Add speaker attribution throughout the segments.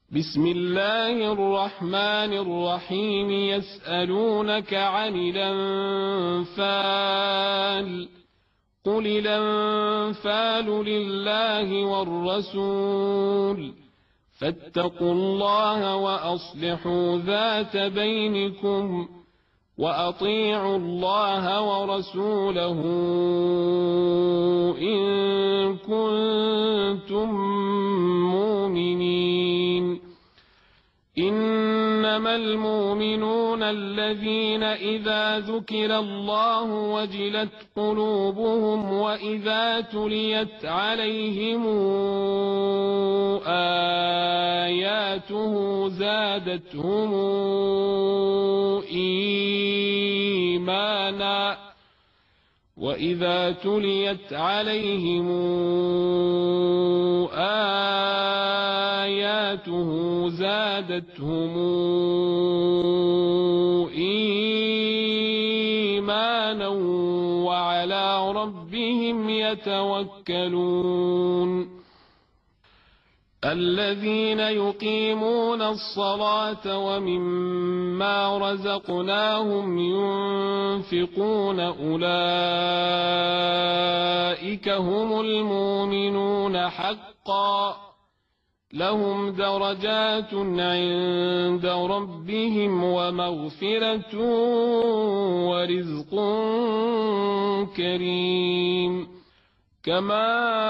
Speaker 1: بسم الله الرحمن الرحيم. يسألونك عن الأنفال قل الأنفال لله والرسول فاتقوا الله وأصلحوا ذات بينكم وأطيعوا الله ورسوله إن كنتم مؤمنين. إنما المؤمنون الذين إذا ذكر الله وجلت قلوبهم وإذا تليت عليهم آياته زادتهم إيمانا وإذا تليت عليهم آياته زادتهم إيمانا وعلى ربهم يتوكلون. الذين يقيمون الصلاة ومما رزقناهم ينفقون أولئك هم المؤمنون حقا لهم درجات عند ربهم ومغفرة ورزق كريم. كما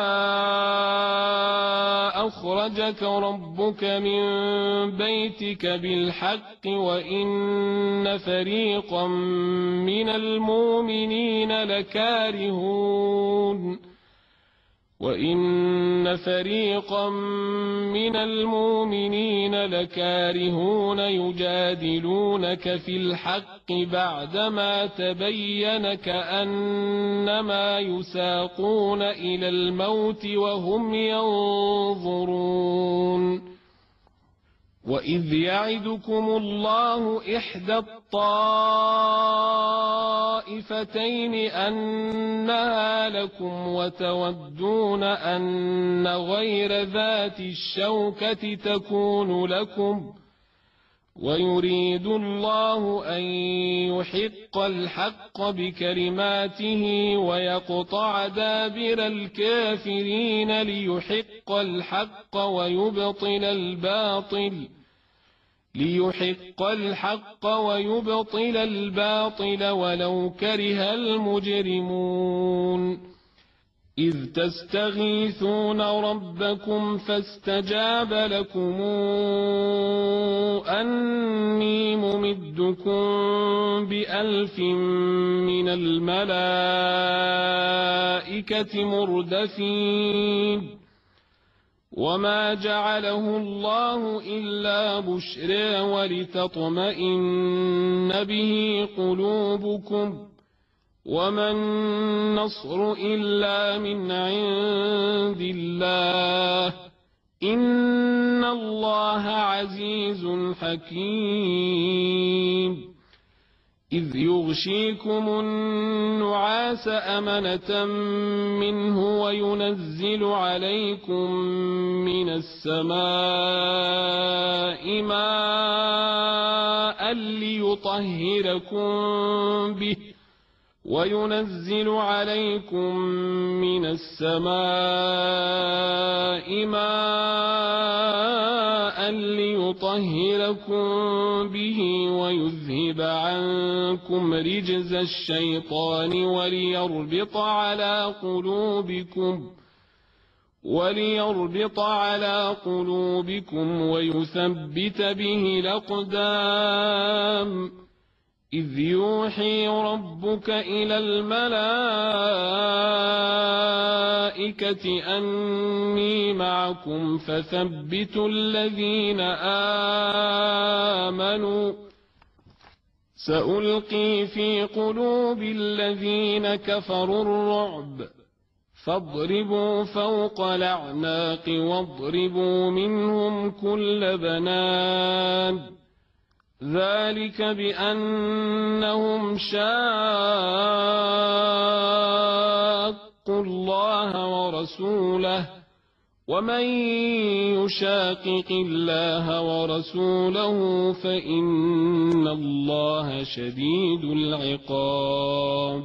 Speaker 1: أخرجك ربك من بيتك بالحق وإن فريقا من المؤمنين لكارهون يجادلونك في الحق بعدما تبين كأنما يساقون إلى الموت وهم ينظرون. وإذ يعدكم الله إحدى الطائفتين أنها لكم وتودون أن غير ذات الشوكة تكون لكم ويريد الله أن يحق الحق بكلماته ويقطع دابر الكافرين ليحق الحق ويبطل الباطل ولو كره المجرمون. إذ تستغيثون ربكم فاستجاب لكم أني ممدكم ب1000 من الملائكة مردفين. وما جعله الله إلا بشرى ولتطمئن به قلوبكم وما النصر إلا من عند الله إن الله عزيز حكيم. إذ يغشيكم النعاس أمنة منه وينزل عليكم من السماء ماء ليطهركم به ويذهب عنكم رجز الشيطان وليربط على قلوبكم ويثبت به الأقدام. إذ يوحي ربك إلى الملائكة أني معكم فثبتوا الذين آمنوا سألقي في قلوب الذين كفروا الرعب فاضربوا فوق الأعناق واضربوا منهم كل بنان. ذلك بأنهم شاقوا الله ورسوله ومن يشاقق الله ورسوله فإن الله شديد العقاب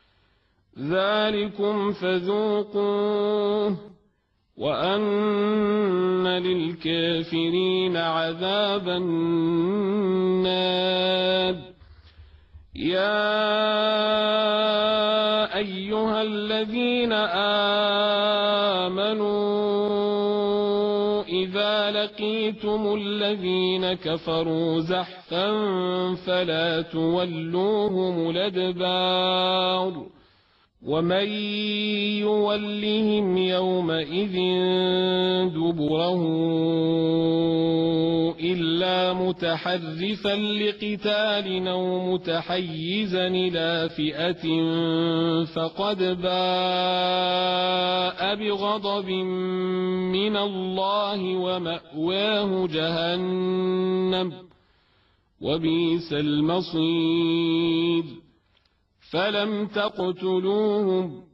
Speaker 1: ذلكم فذوقوه وأن للكافرين عذاب النار يا أيها الذين آمنوا إذا لقيتم الذين كفروا زحفا فلا تولوهم الأدبار ومن يولهم يومئذ دبره إلا متحرفا لقتال أو متحيزا إلى فئة فقد باء بغضب من الله ومأواه جهنم وبئس المصير فلم تقتلوهم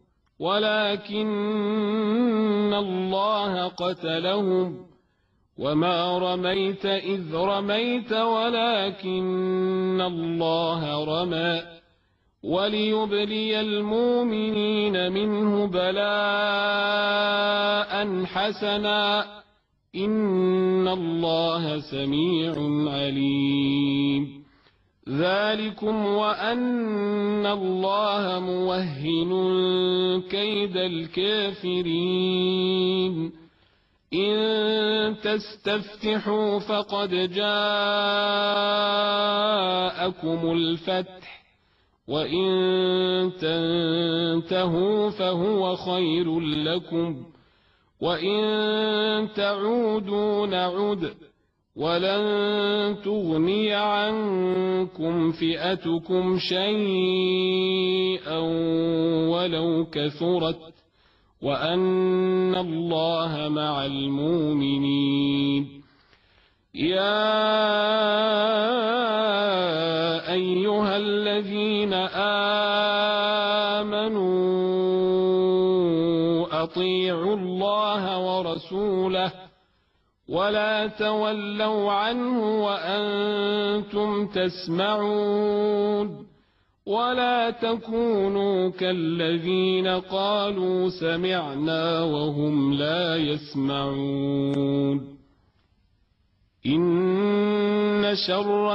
Speaker 1: ولكن الله قتلهم وما رميت إذ رميت ولكن الله رمى وليبلي المؤمنين منه بلاء حسنا إن الله سميع عليم ذلكم وأن الله موهن كيد الكافرين إن تستفتحوا فقد جاءكم الفتح وإن تنتهوا فهو خير لكم وإن تعودوا نعد ولن تغني عنكم فئتكم شيئا ولو كثرت وأن الله مع المؤمنين يا أيها الذين آمنوا أطيعوا الله ورسوله ولا تولوا عنه وأنتم تسمعون ولا تكونوا كالذين قالوا سمعنا وهم لا يسمعون إن شر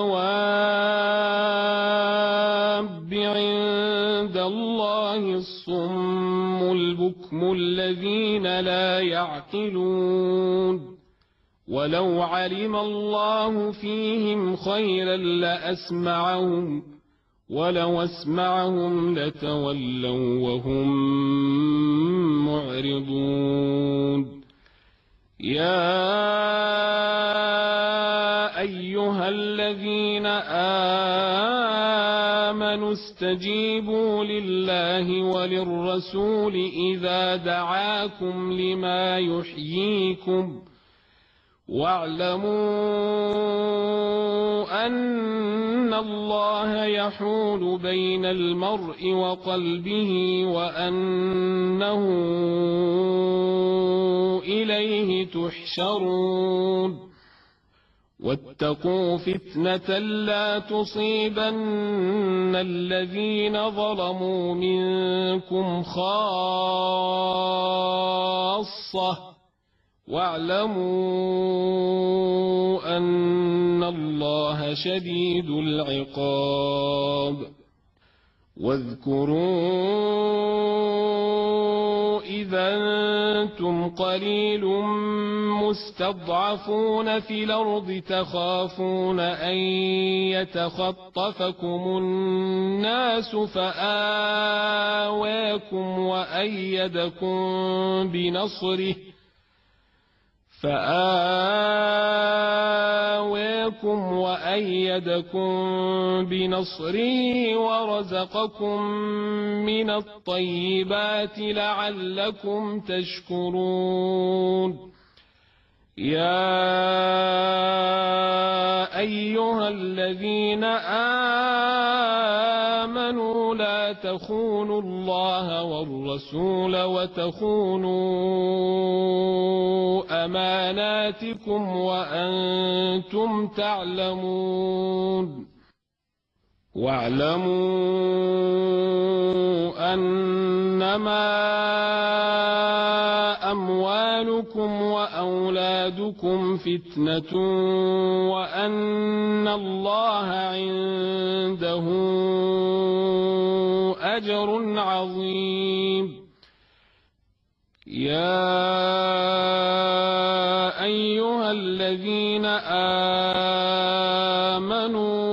Speaker 1: الدواب عند الله الصم البكم الذين لا يعقلون ولو علم الله فيهم خيرا لأسمعهم ولو أسمعهم لتولوا وهم معرضون يا أيها الذين آمنوا استجيبوا لله وللرسول إذا دعاكم لما يحييكم واعلموا أن الله يحول بين المرء وقلبه وأنه إليه تحشرون واتقوا فتنة لا تصيبن الذين ظلموا منكم خاصة واعلموا أن الله شديد العقاب واذكروا إذا أنتم قليل مستضعفون في الأرض تخافون أن يتخطفكم الناس فآواكم وأيدكم بنصره ورزقكم من الطيبات لعلكم تشكرون يا أيها الذين آمنوا لا لا تخونوا الله والرسول وتخونوا أماناتكم وأنتم تعلمون واعلموا أنما أموالكم وأولادكم فتنة وأن الله عنده أجر عظيم يا أيها الذين آمنوا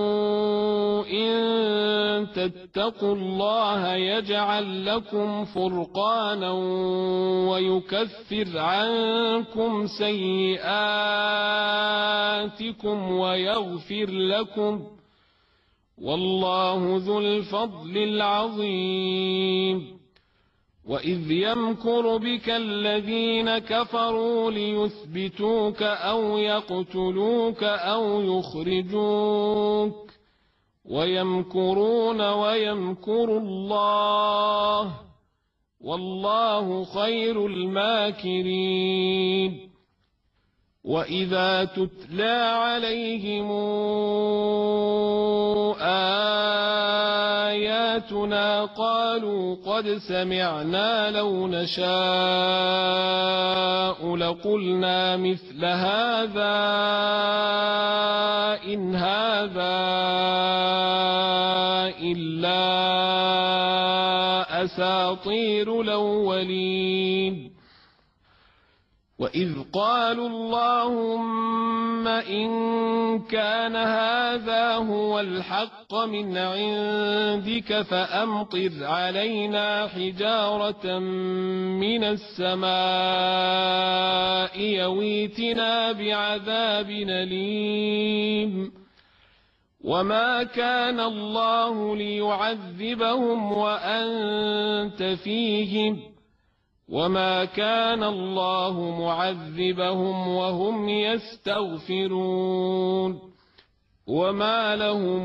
Speaker 1: تتقوا الله يجعل لكم فرقانا ويكفر عنكم سيئاتكم ويغفر لكم والله ذو الفضل العظيم وإذ يمكر بك الذين كفروا ليثبتوك أو يقتلوك أو يخرجوك ويمكرون ويمكر الله والله خير الماكرين وإذا تتلى عليهم آياتنا قالوا قد سمعنا لو نشاء لقلنا مثل هذا إن هذا إلا أساطير الأولين وإذ قالوا اللهم إن كان هذا هو الحق من عندك فأمطر علينا حجارة من السماء يويتنا بعذاب أليم وما كان الله ليعذبهم وأنت فيهم وما كان الله معذبهم وهم يستغفرون وما لهم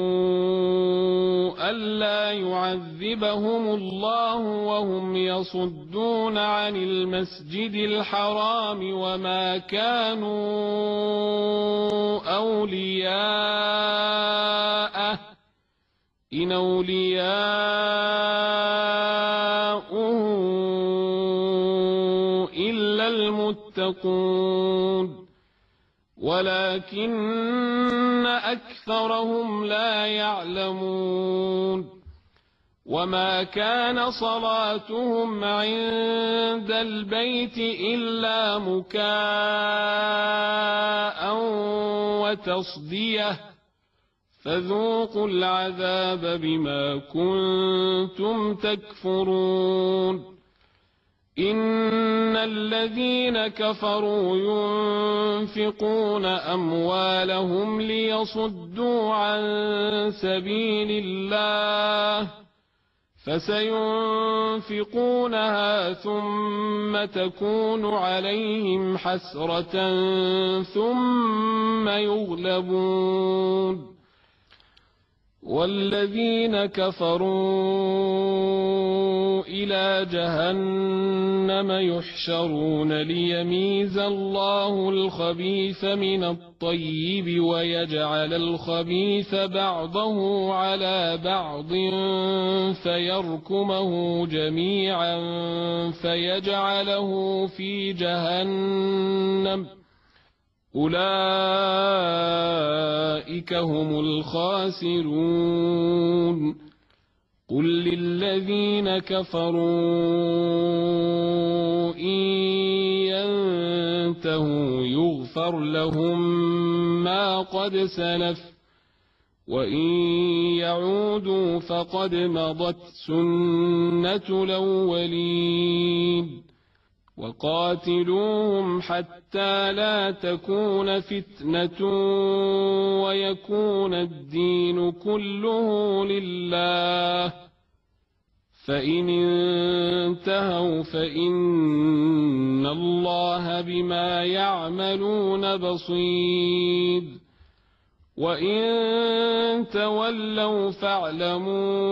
Speaker 1: ألا يعذبهم الله وهم يصدون عن المسجد الحرام وما كانوا أولياءه إن أولياؤه إلا المتقون ولكن أكثرهم لا يعلمون وما كان صلاتهم عند البيت إلا مكاء وتصدية فذوقوا العذاب بما كنتم تكفرون إن الذين كفروا ينفقون أموالهم ليصدوا عن سبيل الله فسينفقونها ثم تكون عليهم حسرة ثم يغلبون والذين كفروا إلى جهنم يحشرون ليميز الله الخبيث من الطيب ويجعل الخبيث بعضه على بعض فيركمه جميعا فيجعله في جهنم أولئك هم الخاسرون قل للذين كفروا إن ينتهوا يغفر لهم ما قد سلف وإن يعودوا فقد مضت سنة الأولين وقاتلوهم حتى لا تكون فتنة ويكون الدين كله لله فإن انتهوا فإن الله بما يعملون بصير وإن تولوا فاعلموا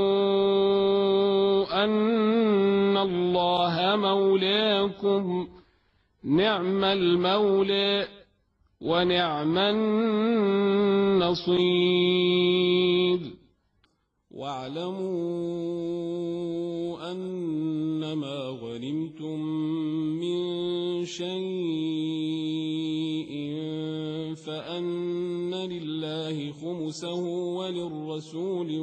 Speaker 1: أن الله مولاكم نعم المولى ونعم النصير.
Speaker 2: واعلموا أنما غنمتم من شيء فأن لله خمسه وللرسول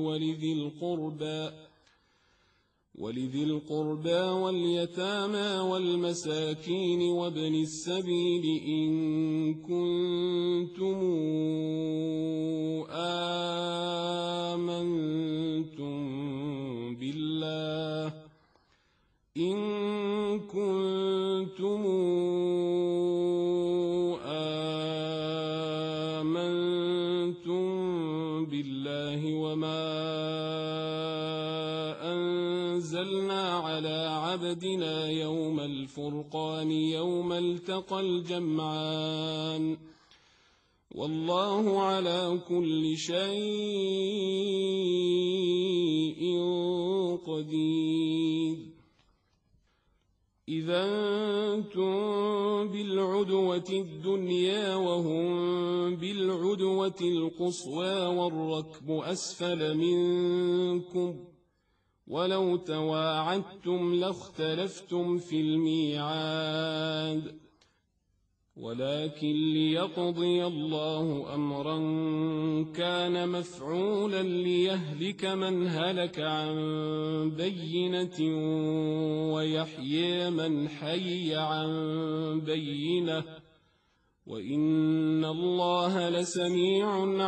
Speaker 2: ولذي القربى واليتامى والمساكين وابن السبيل إن كنتم آمنتم بالله وما أنزلنا على عبدنا يوم الفرقان يوم التقى الجمعان والله على كل شيء قدير. إذا أنتم بالعدوة الدنيا وهم بالعدوة القصوى والركب أسفل منكم ولو تواعدتم لاختلفتم في الميعاد ولكن ليقضي الله أمرا كان مفعولا ليهلك من هلك عن بينة ويحيي من حي عن بينة وإن الله لسميع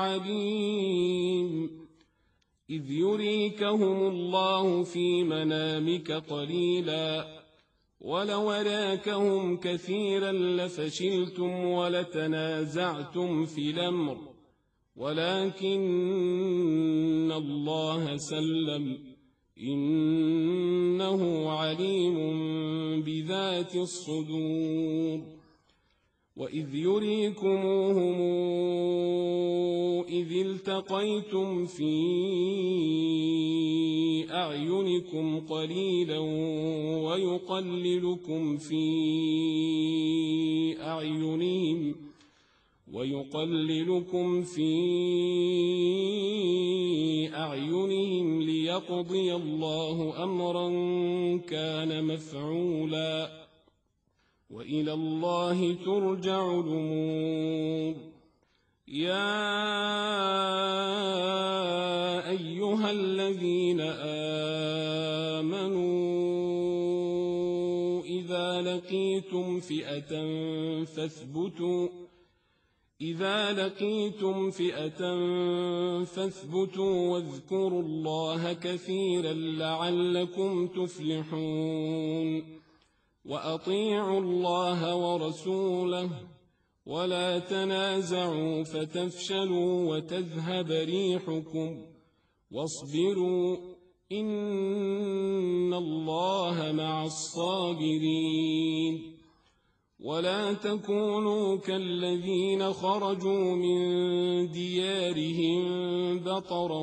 Speaker 2: عليم. إذ يريكهم الله في منامك قليلا ولو أراكهم كثيرا لفشلتم ولتنازعتم في الأمر ولكن الله سلم إنه عليم بذات الصدور. وإذ يريكموهم إذ التقيتم في أعينكم قليلا ويقللكم في أعينهم ليقضي الله أمرا كان مفعولا وإلى الله ترجع الأمور. يا أيها الذين آمنوا إذا لقيتم فئة فاثبتوا واذكروا الله كثيرا لعلكم تفلحون. وأطيعوا الله ورسوله ولا تنازعوا فتفشلوا وتذهب ريحكم واصبروا إن الله مع الصابرين. ولا تكونوا كالذين خرجوا من ديارهم بطرا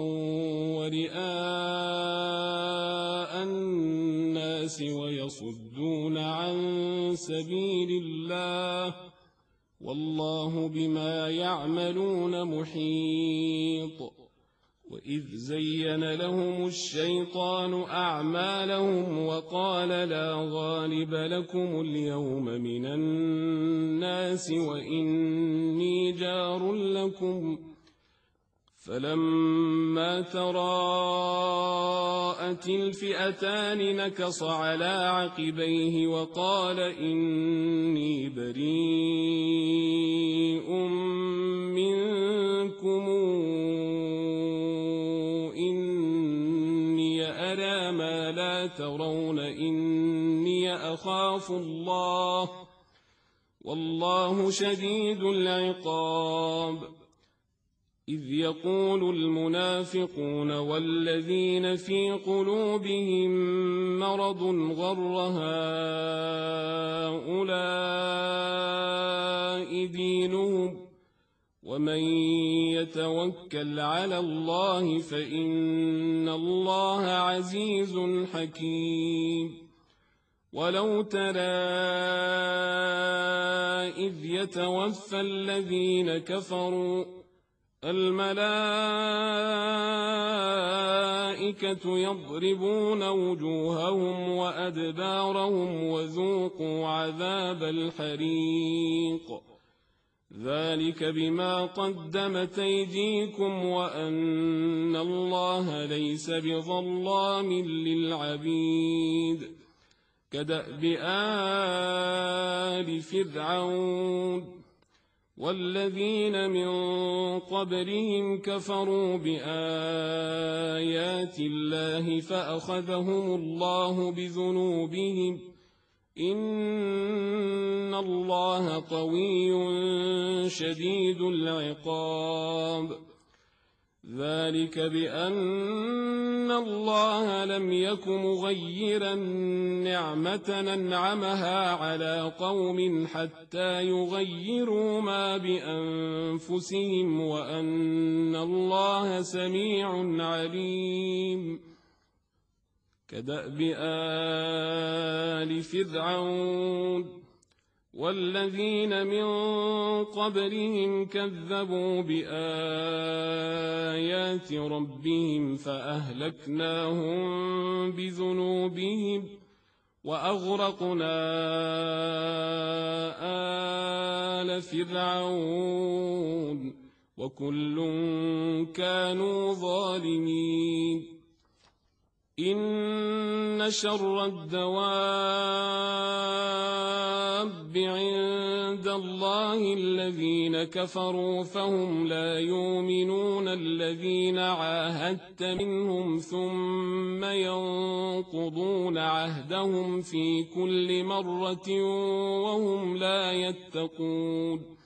Speaker 2: ورئاء الناس ويصدون عن سبيل الله والله بما يعملون محيط. وإذ زين لهم الشيطان أعمالهم وقال لا غالب لكم اليوم من الناس وإني جار لكم فلما تراءت الفئتان نكص على عقبيه وقال إني بريء منكم إني أرى ما لا ترون إني أخاف الله والله شديد العقاب. إذ يقول المنافقون والذين في قلوبهم مرض غر هؤلاء دينهم ومن يتوكل على الله فإن الله عزيز حكيم. ولو ترى إذ يتوفى الذين كفروا الملائكة يضربون وجوههم وأدبارهم وذوقوا عذاب الحريق ذلك بما قدمت أيديكم وأن الله ليس بظلام للعبيد. كدأب آل فرعون والذين من قبلهم كفروا بآيات الله فأخذهم الله بذنوبهم إن الله قوي شديد العقاب. ذلك بأن الله لم يك مغيرا نعمة أنعمها على قوم حتى يغيروا ما بأنفسهم وأن الله سميع عليم. كدأب آل فرعون والذين من قبلهم كذبوا بآيات ربهم فأهلكناهم بذنوبهم وأغرقنا آل فرعون وكل كانوا ظالمين. إن شر الدواب عند الله الذين كفروا فهم لا يؤمنون الذين عاهدت منهم ثم ينقضون عهدهم في كل مرة وهم لا يتقون.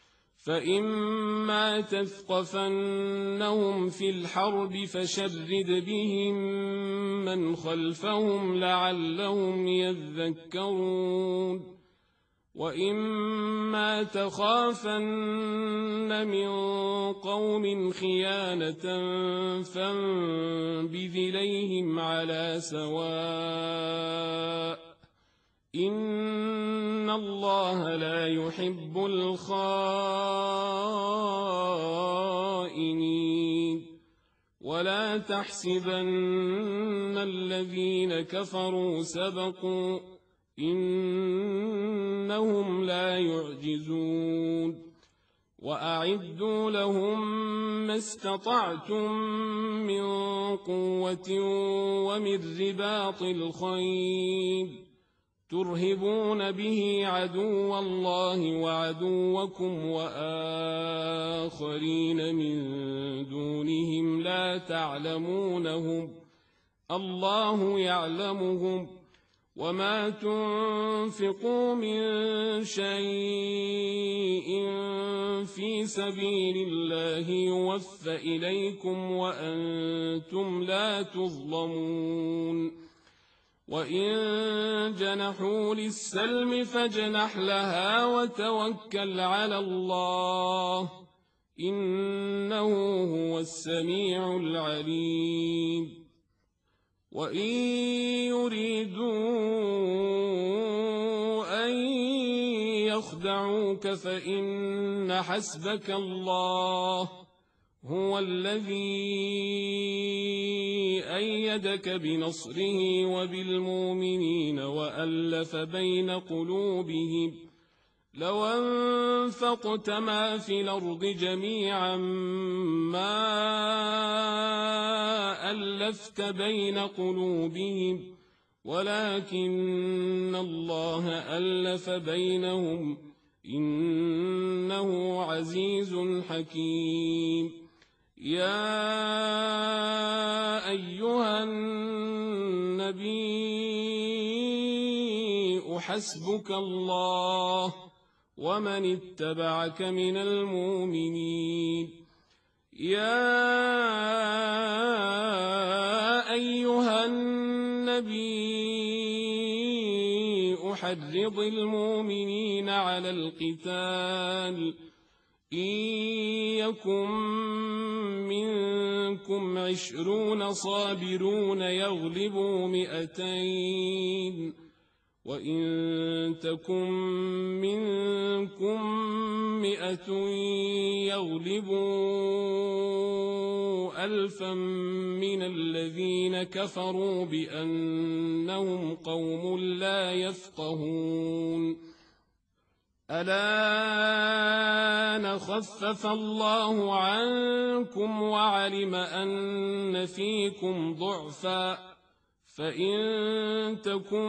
Speaker 2: فإما تثقفنهم في الحرب فشرد بهم من خلفهم لعلهم يذكرون. وإما تخافن من قوم خيانة فانبذ إليهم على سواء إن الله لا يحب الخائنين. ولا تحسبن الذين كفروا سبقوا إنهم لا يعجزون. وأعدوا لهم ما استطعتم من قوة ومن رباط الخيل ترهبون به عدو الله وعدوكم وآخرين من دونهم لا تعلمونهم الله يعلمهم. وما تنفقوا من شيء في سبيل الله يوفى إليكم وأنتم لا تظلمون. وإن جنحوا للسلم فاجنح لها وتوكل على الله إنه هو السميع العليم. وإن يريدوا أن يخدعوك فإن حسبك الله هو الذي أيدك بنصره وبالمؤمنين وألف بين قلوبهم لو أنفقت ما في الأرض جميعا ما ألفت بين قلوبهم ولكن الله ألف بينهم إنه عزيز حكيم. يا أيها النبي حسبك الله ومن اتبعك من المؤمنين. يا أيها النبي حرض المؤمنين على القتال إن يكن منكم 20 صابرون يغلبوا 200 وإن تكن منكم 100 يغلبوا 1000 من الذين كفروا بأنهم قوم لا يفقهون الآن خفف الله عنكم وعلم أن فيكم ضعفا فإن تكن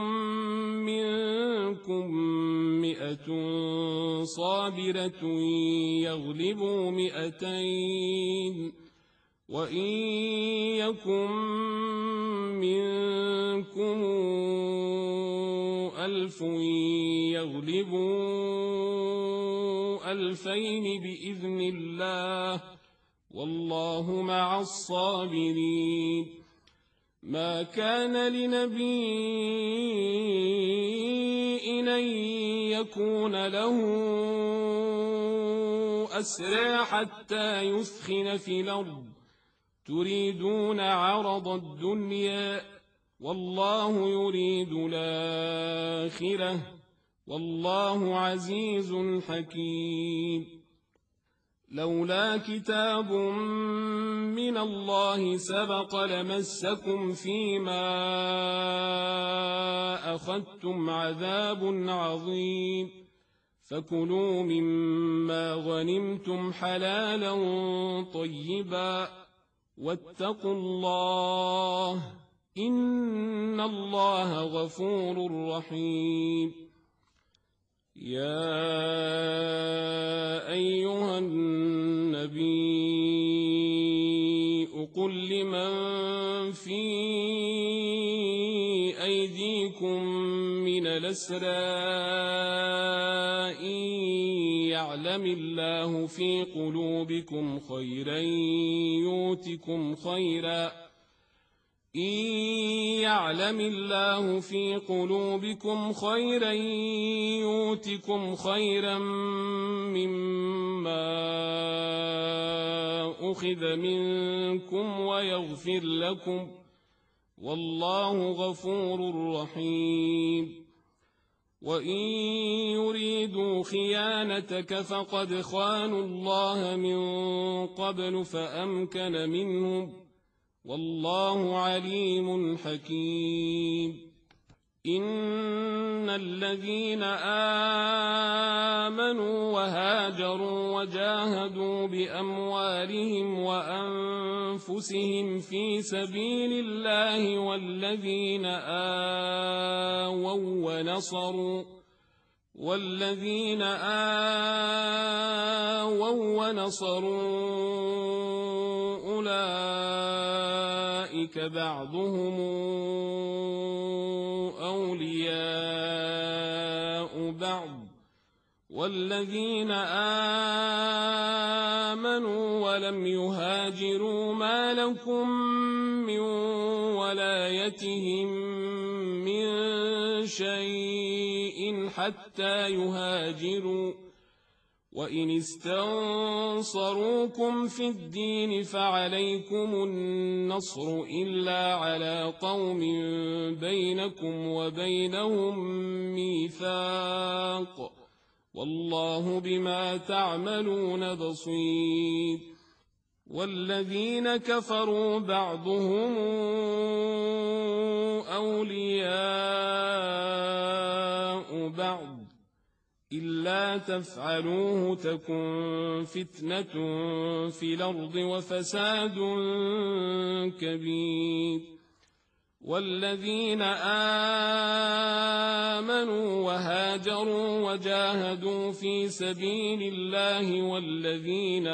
Speaker 2: منكم 100 صابرة يغلبوا 200 وإن يكن منكم 1000 يغلبوا 2000 بإذن الله والله مع الصابرين ما كان لنبي أن يكون له أسرى حتى يثخن في الأرض تريدون عرض الدنيا والله يريد الآخرة والله عزيز حكيم لولا كتاب من الله سبق لمسكم فيما أخذتم عذاب عظيم فكلوا مما غنمتم حلالا طيبا واتقوا الله إن الله غفور رحيم يا أيها النبي قل لمن في أيديكم من الأسرى إن يعلم الله في قلوبكم خيرا يؤتكم خيرا إن يعلم الله في قلوبكم خيرا يؤتكم خيرا مما أخذ منكم ويغفر لكم والله غفور رحيم وإن يريدوا خيانتك فقد خانوا الله من قبل فأمكن منهم والله عليم حكيم إن الذين آمنوا وهاجروا وجاهدوا بأموالهم وأنفسهم في سبيل الله والذين آووا ونصروا أولئك بعضهم أولياء بعض والذين آمنوا ولم يهاجروا ما لكم من ولايتهم من شيء حتى يهاجروا وإن استنصروكم في الدين فعليكم النصر إلا على قوم بينكم وبينهم ميثاق والله بما تعملون بصير والذين كفروا بعضهم أولياء بعض إلا تفعلوه تكن فتنة في الأرض وفساد كبير والذين آمنوا وهاجروا وجاهدوا في سبيل الله والذين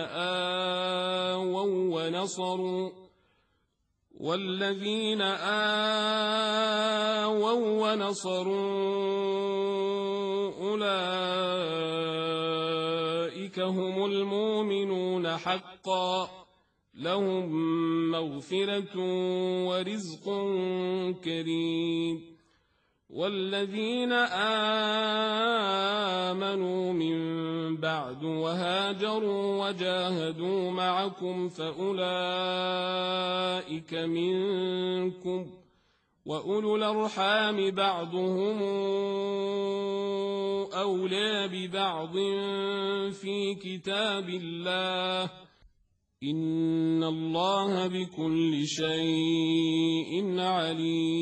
Speaker 2: آووا ونصروا أولئك هم المؤمنون حقا لهم مغفرة ورزق كريم والذين آمنوا من بعد وهاجروا وجاهدوا معكم فأولئك منكم، وأولو الأرحام بعضهم أولى ببعض في كتاب الله، إن الله بكل شيء عليم.